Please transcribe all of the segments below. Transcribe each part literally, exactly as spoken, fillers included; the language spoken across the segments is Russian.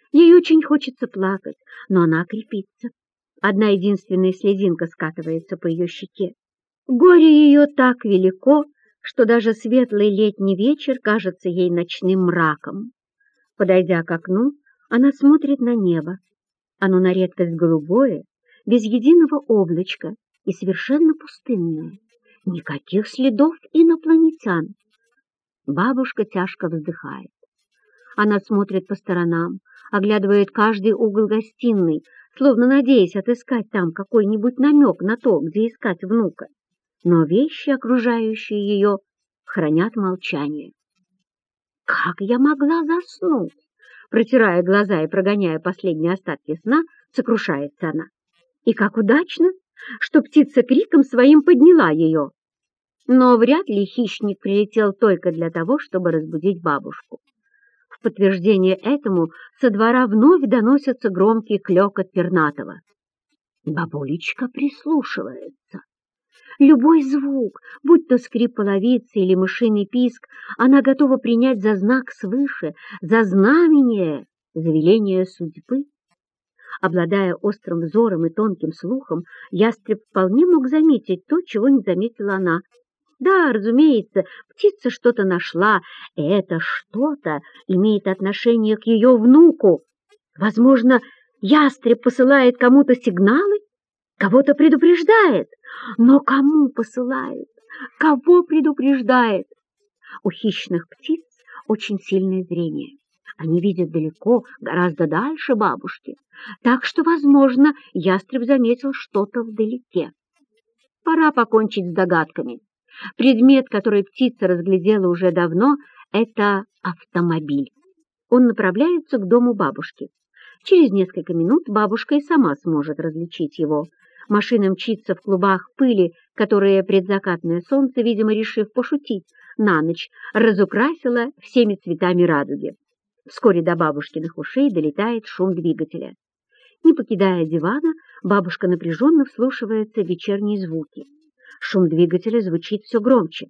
Ей очень хочется плакать, но она крепится. Одна единственная слезинка скатывается по ее щеке. Горе ее так велико, что даже светлый летний вечер кажется ей ночным мраком. Подойдя к окну, она смотрит на небо. Оно на редкость голубое, без единого облачка и совершенно пустынное. Никаких следов инопланетян. Бабушка тяжко вздыхает. Она смотрит по сторонам, оглядывает каждый угол гостиной, словно надеясь отыскать там какой-нибудь намек на то, где искать внука. Но вещи, окружающие ее, хранят молчание. «Как я могла заснуть?» Протирая глаза и прогоняя последние остатки сна, сокрушается она. «И как удачно, что птица криком своим подняла ее!» Но вряд ли хищник прилетел только для того, чтобы разбудить бабушку. В подтверждение этому со двора вновь доносится громкий клёкот пернатого. Бабулечка прислушивается. Любой звук, будь то скрип половицы или мышиный писк, она готова принять за знак свыше, за знамение, за веление судьбы. Обладая острым взором и тонким слухом, ястреб вполне мог заметить то, чего не заметила она. Да, разумеется, птица что-то нашла, и это что-то имеет отношение к ее внуку. Возможно, ястреб посылает кому-то сигналы, кого-то предупреждает. Но кому посылает? Кого предупреждает? У хищных птиц очень сильное зрение. Они видят далеко, гораздо дальше бабушки. Так что, возможно, ястреб заметил что-то вдалеке. Пора покончить с догадками. Предмет, который птица разглядела уже давно, это автомобиль. Он направляется к дому бабушки. Через несколько минут бабушка и сама сможет различить его. Машина мчится в клубах пыли, которые предзакатное солнце, видимо, решив пошутить на ночь, разукрасило всеми цветами радуги. Вскоре до бабушкиных ушей долетает шум двигателя. Не покидая дивана, бабушка напряженно вслушивается в вечерние звуки. Шум двигателя звучит все громче.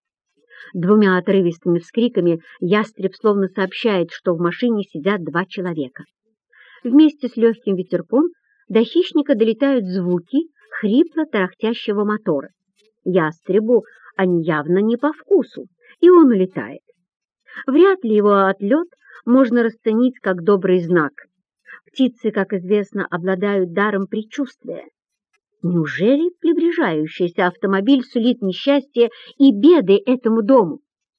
Двумя отрывистыми вскриками ястреб словно сообщает, что в машине сидят два человека. Вместе с легким ветерком до хищника долетают звуки хрипло-тарахтящего мотора. Ястребу они явно не по вкусу, и он улетает. Вряд ли его отлет можно расценить как добрый знак. Птицы, как известно, обладают даром предчувствия. Неужели приближающийся автомобиль сулит несчастье и беды этому дому?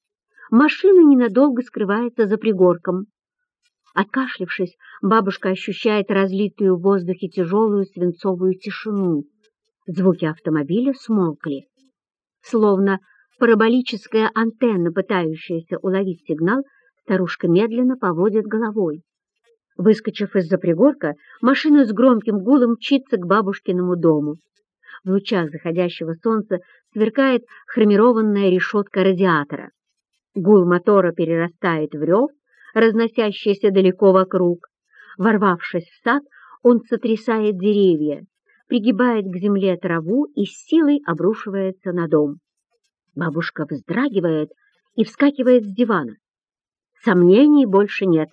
Машина ненадолго скрывается за пригорком. Откашлявшись, бабушка ощущает разлитую в воздухе тяжелую свинцовую тишину. Звуки автомобиля смолкли. Словно параболическая антенна, пытающаяся уловить сигнал, старушка медленно поводит головой. Выскочив из-за пригорка, машина с громким гулом мчится к бабушкиному дому. В лучах заходящего солнца сверкает хромированная решетка радиатора. Гул мотора перерастает в рев, разносящийся далеко вокруг. Ворвавшись в сад, он сотрясает деревья, пригибает к земле траву и с силой обрушивается на дом. Бабушка вздрагивает и вскакивает с дивана. Сомнений больше нет.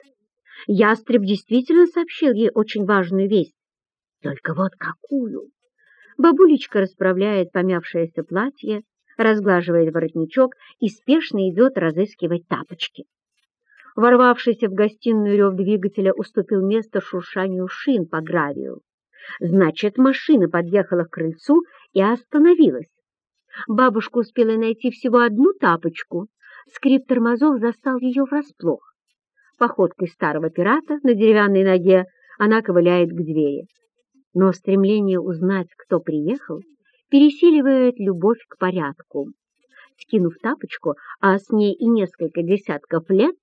Ястреб действительно сообщил ей очень важную весть. Только вот какую? Бабулечка расправляет помявшееся платье, разглаживает воротничок и спешно идет разыскивать тапочки. Ворвавшийся в гостиную рев двигателя уступил место шуршанию шин по гравию. Значит, машина подъехала к крыльцу и остановилась. Бабушка успела найти всего одну тапочку. Скрип тормозов застал ее врасплох. Походкой старого пирата на деревянной ноге она ковыляет к двери. Но стремление узнать, кто приехал, пересиливает любовь к порядку. Скинув тапочку, а с ней и несколько десятков лет,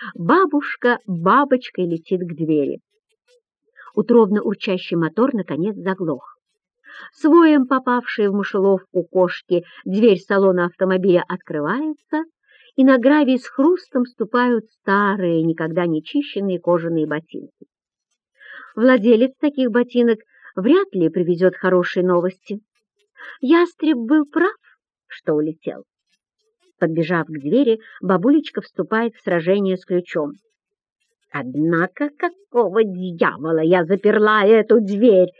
бабушка бабочкой летит к двери. Утробно урчащий мотор наконец заглох. С воем попавшей в мышеловку кошки дверь салона автомобиля открывается, и на гравий с хрустом ступают старые, никогда не чищенные кожаные ботинки. Владелец таких ботинок вряд ли привезет хорошие новости. Ястреб был прав, что улетел. Подбежав к двери, бабулечка вступает в сражение с ключом. Однако какого дьявола я заперла эту дверь?